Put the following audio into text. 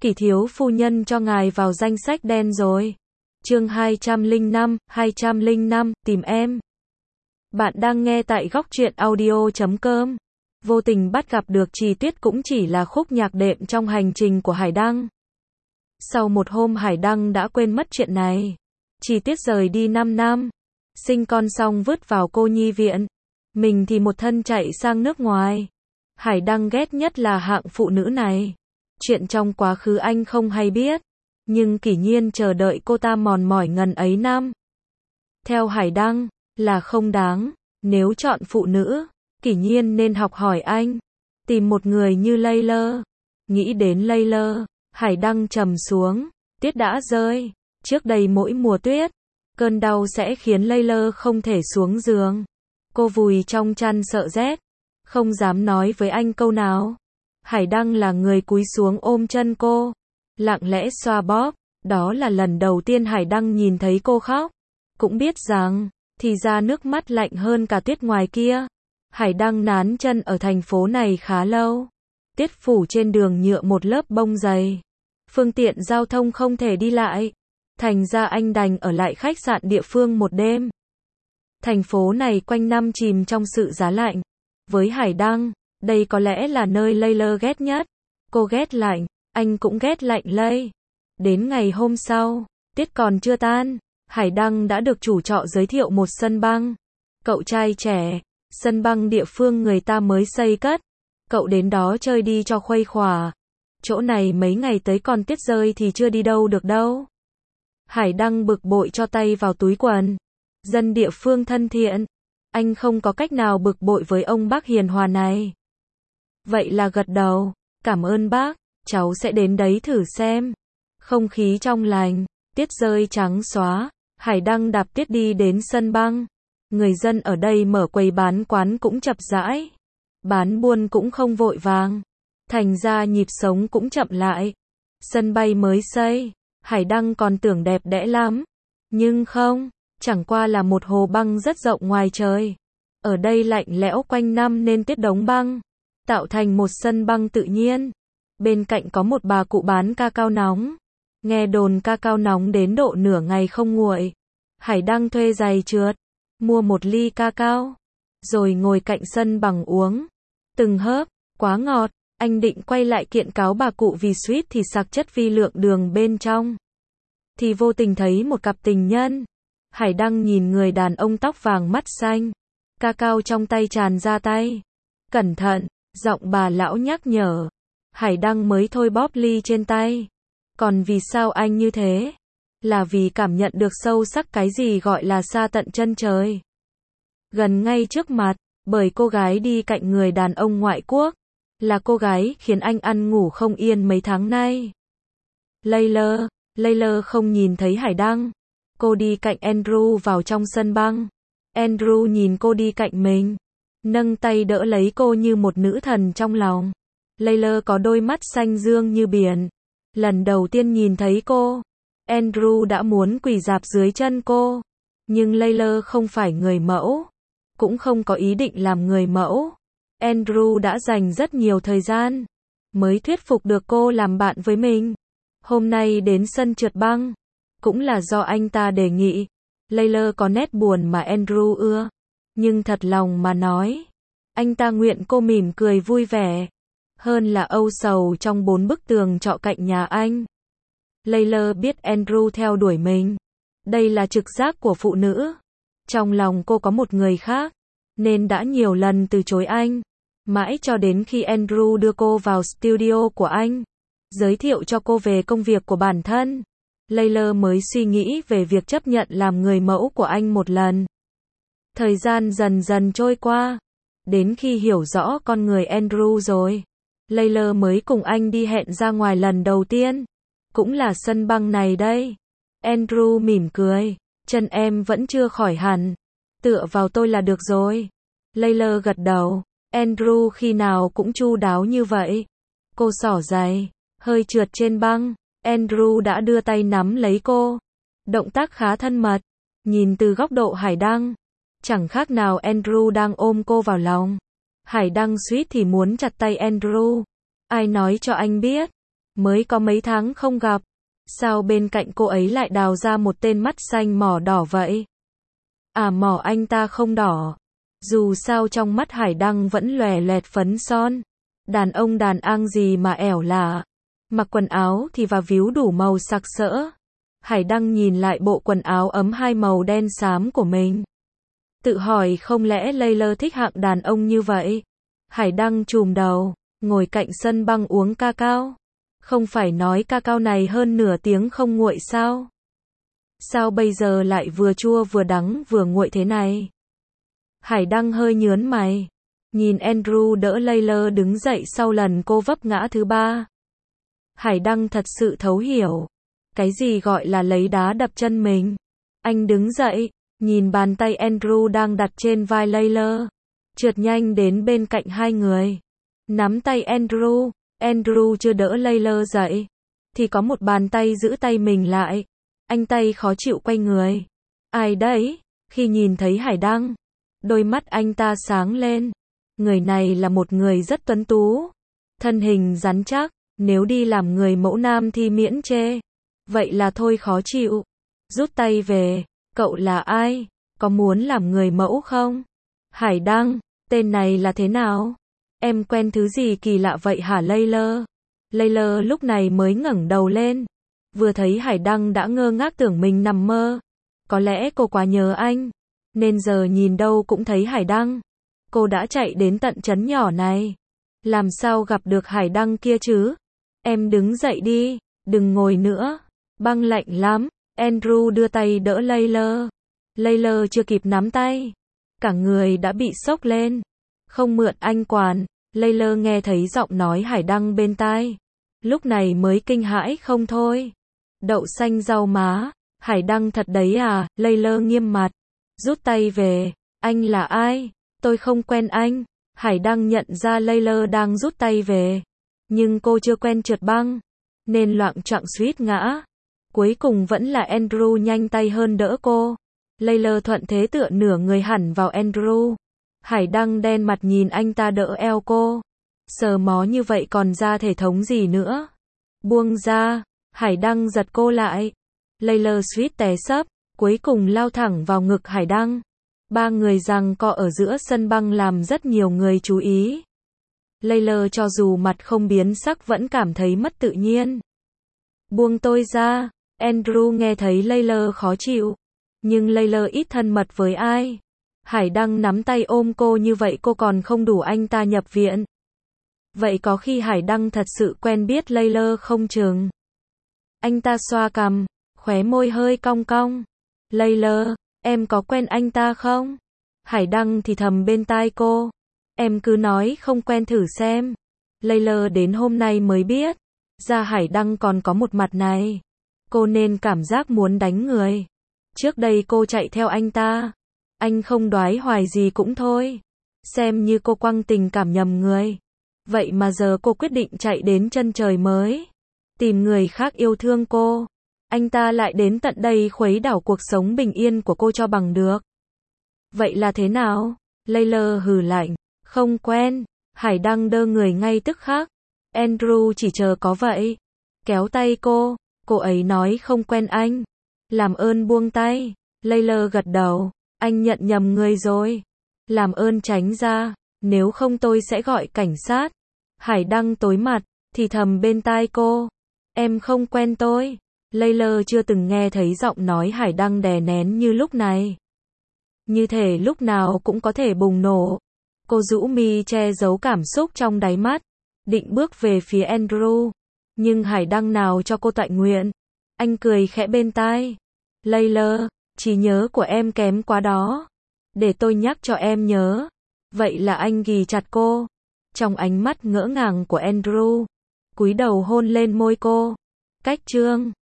Kỷ thiếu phu nhân cho ngài vào danh sách đen rồi. Chương 205, tìm em. Bạn đang nghe tại góc truyện audio.com. Vô tình bắt gặp được Trì Tuyết cũng chỉ là khúc nhạc đệm trong hành trình của Hải Đăng. Sau một hôm Hải Đăng đã quên mất chuyện này. Trì Tuyết rời đi 5 năm. Sinh con xong vứt vào cô nhi viện. Mình thì một thân chạy sang nước ngoài. Hải Đăng ghét nhất là hạng phụ nữ này. Chuyện trong quá khứ anh không hay biết. Nhưng kỷ nhiên chờ đợi cô ta mòn mỏi ngần ấy năm. Theo Hải Đăng, là không đáng. Nếu chọn phụ nữ, kỷ nhiên nên học hỏi anh. Tìm một người như Layla. Nghĩ đến Layla, Hải Đăng trầm xuống. Tuyết đã rơi. Trước đây mỗi mùa tuyết, cơn đau sẽ khiến Layla không thể xuống giường. Cô vùi trong chăn sợ rét. Không dám nói với anh câu nào. Hải Đăng là người cúi xuống ôm chân cô. Lặng lẽ xoa bóp. Đó là lần đầu tiên Hải Đăng nhìn thấy cô khóc. Cũng biết rằng, thì ra nước mắt lạnh hơn cả tuyết ngoài kia. Hải Đăng nán chân ở thành phố này khá lâu. Tuyết phủ trên đường nhựa một lớp bông dày. Phương tiện giao thông không thể đi lại. Thành ra anh đành ở lại khách sạn địa phương một đêm. Thành phố này quanh năm chìm trong sự giá lạnh. Với Hải Đăng, đây có lẽ là nơi Layla ghét nhất. Cô ghét lạnh, anh cũng ghét lạnh lây. Đến ngày hôm sau, tuyết còn chưa tan, Hải Đăng đã được chủ trọ giới thiệu một sân băng. Cậu trai trẻ, sân băng địa phương người ta mới xây cất. Cậu đến đó chơi đi cho khuây khỏa. Chỗ này mấy ngày tới còn tuyết rơi thì chưa đi đâu được đâu. Hải Đăng bực bội cho tay vào túi quần. Dân địa phương thân thiện. Anh không có cách nào bực bội với ông bác hiền hòa này. Vậy là gật đầu. Cảm ơn bác, cháu sẽ đến đấy thử xem. Không khí trong lành, tuyết rơi trắng xóa. Hải Đăng đạp tuyết đi đến sân băng. Người dân ở đây mở quầy bán quán cũng chậm rãi. Bán buôn cũng không vội vàng. Thành ra nhịp sống cũng chậm lại. Sân bay mới xây, Hải Đăng còn tưởng đẹp đẽ lắm. Nhưng không, chẳng qua là một hồ băng rất rộng ngoài trời. Ở đây lạnh lẽo quanh năm nên tuyết đóng băng, tạo thành một sân băng tự nhiên. Bên cạnh có một bà cụ bán ca cao nóng. Nghe đồn ca cao nóng đến độ nửa ngày không nguội. Hải Đăng thuê giày trượt, mua một ly ca cao, rồi ngồi cạnh sân bằng uống. Từng hớp, quá ngọt, anh định quay lại kiện cáo bà cụ vì suýt thì sặc chất vi lượng đường bên trong. Thì vô tình thấy một cặp tình nhân. Hải Đăng nhìn người đàn ông tóc vàng mắt xanh. Ca cao trong tay tràn ra tay. Cẩn thận, giọng bà lão nhắc nhở. Hải Đăng mới thôi bóp ly trên tay. Còn vì sao anh như thế? Là vì cảm nhận được sâu sắc cái gì gọi là xa tận chân trời. Gần ngay trước mặt, bởi cô gái đi cạnh người đàn ông ngoại quốc. Là cô gái khiến anh ăn ngủ không yên mấy tháng nay. Layla không nhìn thấy Hải Đăng. Cô đi cạnh Andrew vào trong sân băng. Andrew nhìn cô đi cạnh mình. Nâng tay đỡ lấy cô như một nữ thần trong lòng. Layla có đôi mắt xanh dương như biển. Lần đầu tiên nhìn thấy cô, Andrew đã muốn quỳ rạp dưới chân cô. Nhưng Layla không phải người mẫu. Cũng không có ý định làm người mẫu. Andrew đã dành rất nhiều thời gian mới thuyết phục được cô làm bạn với mình. Hôm nay đến sân trượt băng, cũng là do anh ta đề nghị. Layla có nét buồn mà Andrew ưa. Nhưng thật lòng mà nói, anh ta nguyện cô mỉm cười vui vẻ. Hơn là âu sầu trong 4 bức tường trọ cạnh nhà anh. Layla biết Andrew theo đuổi mình. Đây là trực giác của phụ nữ. Trong lòng cô có một người khác, nên đã nhiều lần từ chối anh. Mãi cho đến khi Andrew đưa cô vào studio của anh, giới thiệu cho cô về công việc của bản thân, Layla mới suy nghĩ về việc chấp nhận làm người mẫu của anh một lần. Thời gian dần dần trôi qua, đến khi hiểu rõ con người Andrew rồi, Layla mới cùng anh đi hẹn ra ngoài lần đầu tiên. Cũng là sân băng này đây. Andrew mỉm cười. Chân em vẫn chưa khỏi hẳn. Tựa vào tôi là được rồi. Layla gật đầu. Andrew khi nào cũng chu đáo như vậy. Cô xỏ giày, hơi trượt trên băng. Andrew đã đưa tay nắm lấy cô. Động tác khá thân mật. Nhìn từ góc độ Hải Đăng, chẳng khác nào Andrew đang ôm cô vào lòng. Hải Đăng suýt thì muốn chặt tay Andrew. Ai nói cho anh biết? Mới có mấy tháng không gặp. Sao bên cạnh cô ấy lại đào ra một tên mắt xanh mỏ đỏ vậy? À, mỏ anh ta không đỏ. Dù sao trong mắt Hải Đăng vẫn lòe loẹt phấn son. Đàn ông đàn ang gì mà ẻo lả. Mặc quần áo thì và víu đủ màu sặc sỡ. Hải Đăng nhìn lại bộ quần áo ấm hai màu đen xám của mình. Tự hỏi không lẽ Layla thích hạng đàn ông như vậy? Hải Đăng chùm đầu, ngồi cạnh sân băng uống cacao. Không phải nói cacao này hơn nửa tiếng không nguội sao? Sao bây giờ lại vừa chua vừa đắng vừa nguội thế này? Hải Đăng hơi nhớn mày. Nhìn Andrew đỡ Layla đứng dậy sau lần cô vấp ngã thứ 3. Hải Đăng thật sự thấu hiểu. Cái gì gọi là lấy đá đập chân mình? Anh đứng dậy, nhìn bàn tay Andrew đang đặt trên vai Layla. Trượt nhanh đến bên cạnh hai người. Nắm tay Andrew. Andrew chưa đỡ Layla dậy. Thì có một bàn tay giữ tay mình lại. Anh tay khó chịu quay người. Ai đấy? Khi nhìn thấy Hải Đăng, đôi mắt anh ta sáng lên. Người này là một người rất tuấn tú. Thân hình rắn chắc. Nếu đi làm người mẫu nam thì miễn chê. Vậy là thôi khó chịu. Rút tay về. Cậu là ai? Có muốn làm người mẫu không? Hải Đăng, tên này là thế nào? Em quen thứ gì kỳ lạ vậy hả Layla? Layla lúc này mới ngẩng đầu lên. Vừa thấy Hải Đăng đã ngơ ngác tưởng mình nằm mơ. Có lẽ cô quá nhớ anh. Nên giờ nhìn đâu cũng thấy Hải Đăng. Cô đã chạy đến tận trấn nhỏ này. Làm sao gặp được Hải Đăng kia chứ? Em đứng dậy đi. Đừng ngồi nữa. Băng lạnh lắm. Andrew đưa tay đỡ Layla. Layla chưa kịp nắm tay. Cả người đã bị sốc lên. Không mượn anh quản. Layla nghe thấy giọng nói Hải Đăng bên tai. Lúc này mới kinh hãi không thôi. Đậu xanh rau má. Hải Đăng thật đấy à? Layla nghiêm mặt. Rút tay về. Anh là ai? Tôi không quen anh. Hải Đăng nhận ra Layla đang rút tay về. Nhưng cô chưa quen trượt băng. Nên loạng choạng suýt ngã. Cuối cùng vẫn là Andrew nhanh tay hơn đỡ cô. Layla thuận thế tựa nửa người hẳn vào Andrew. Hải Đăng đen mặt nhìn anh ta đỡ eo cô. Sờ mó như vậy còn ra thể thống gì nữa. Buông ra. Hải Đăng giật cô lại. Layla suýt té sấp. Cuối cùng lao thẳng vào ngực Hải Đăng. Ba người giằng co ở giữa sân băng làm rất nhiều người chú ý. Layla cho dù mặt không biến sắc vẫn cảm thấy mất tự nhiên. Buông tôi ra. Andrew nghe thấy Layla khó chịu. Nhưng Layla ít thân mật với ai. Hải Đăng nắm tay ôm cô như vậy cô còn không đủ anh ta nhập viện. Vậy có khi Hải Đăng thật sự quen biết Layla không chừng. Anh ta xoa cằm, khóe môi hơi cong cong. Layla, em có quen anh ta không? Hải Đăng thì thầm bên tai cô. Em cứ nói không quen thử xem. Layla đến hôm nay mới biết. Ra Hải Đăng còn có một mặt này. Cô nên cảm giác muốn đánh người. Trước đây cô chạy theo anh ta. Anh không đoái hoài gì cũng thôi. Xem như cô quăng tình cảm nhầm người. Vậy mà giờ cô quyết định chạy đến chân trời mới. Tìm người khác yêu thương cô. Anh ta lại đến tận đây khuấy đảo cuộc sống bình yên của cô cho bằng được. Vậy là thế nào? Layla hừ lạnh. Không quen. Hải Đăng đơ người ngay tức khắc. Andrew chỉ chờ có vậy. Kéo tay cô. Cô ấy nói không quen anh. Làm ơn buông tay. Layla gật đầu. Anh nhận nhầm người rồi. Làm ơn tránh ra. Nếu không tôi sẽ gọi cảnh sát. Hải Đăng tối mặt. Thì thầm bên tai cô. Em không quen tôi. Layla chưa từng nghe thấy giọng nói Hải Đăng đè nén như lúc này. Như thể lúc nào cũng có thể bùng nổ. Cô rũ mi che giấu cảm xúc trong đáy mắt. Định bước về phía Andrew. Nhưng Hải Đăng nào cho cô tọa nguyện. Anh cười khẽ bên tai. Layla, trí nhớ của em kém quá đó. Để tôi nhắc cho em nhớ. Vậy là anh ghì chặt cô. Trong ánh mắt ngỡ ngàng của Andrew. Cúi đầu hôn lên môi cô. Cách chương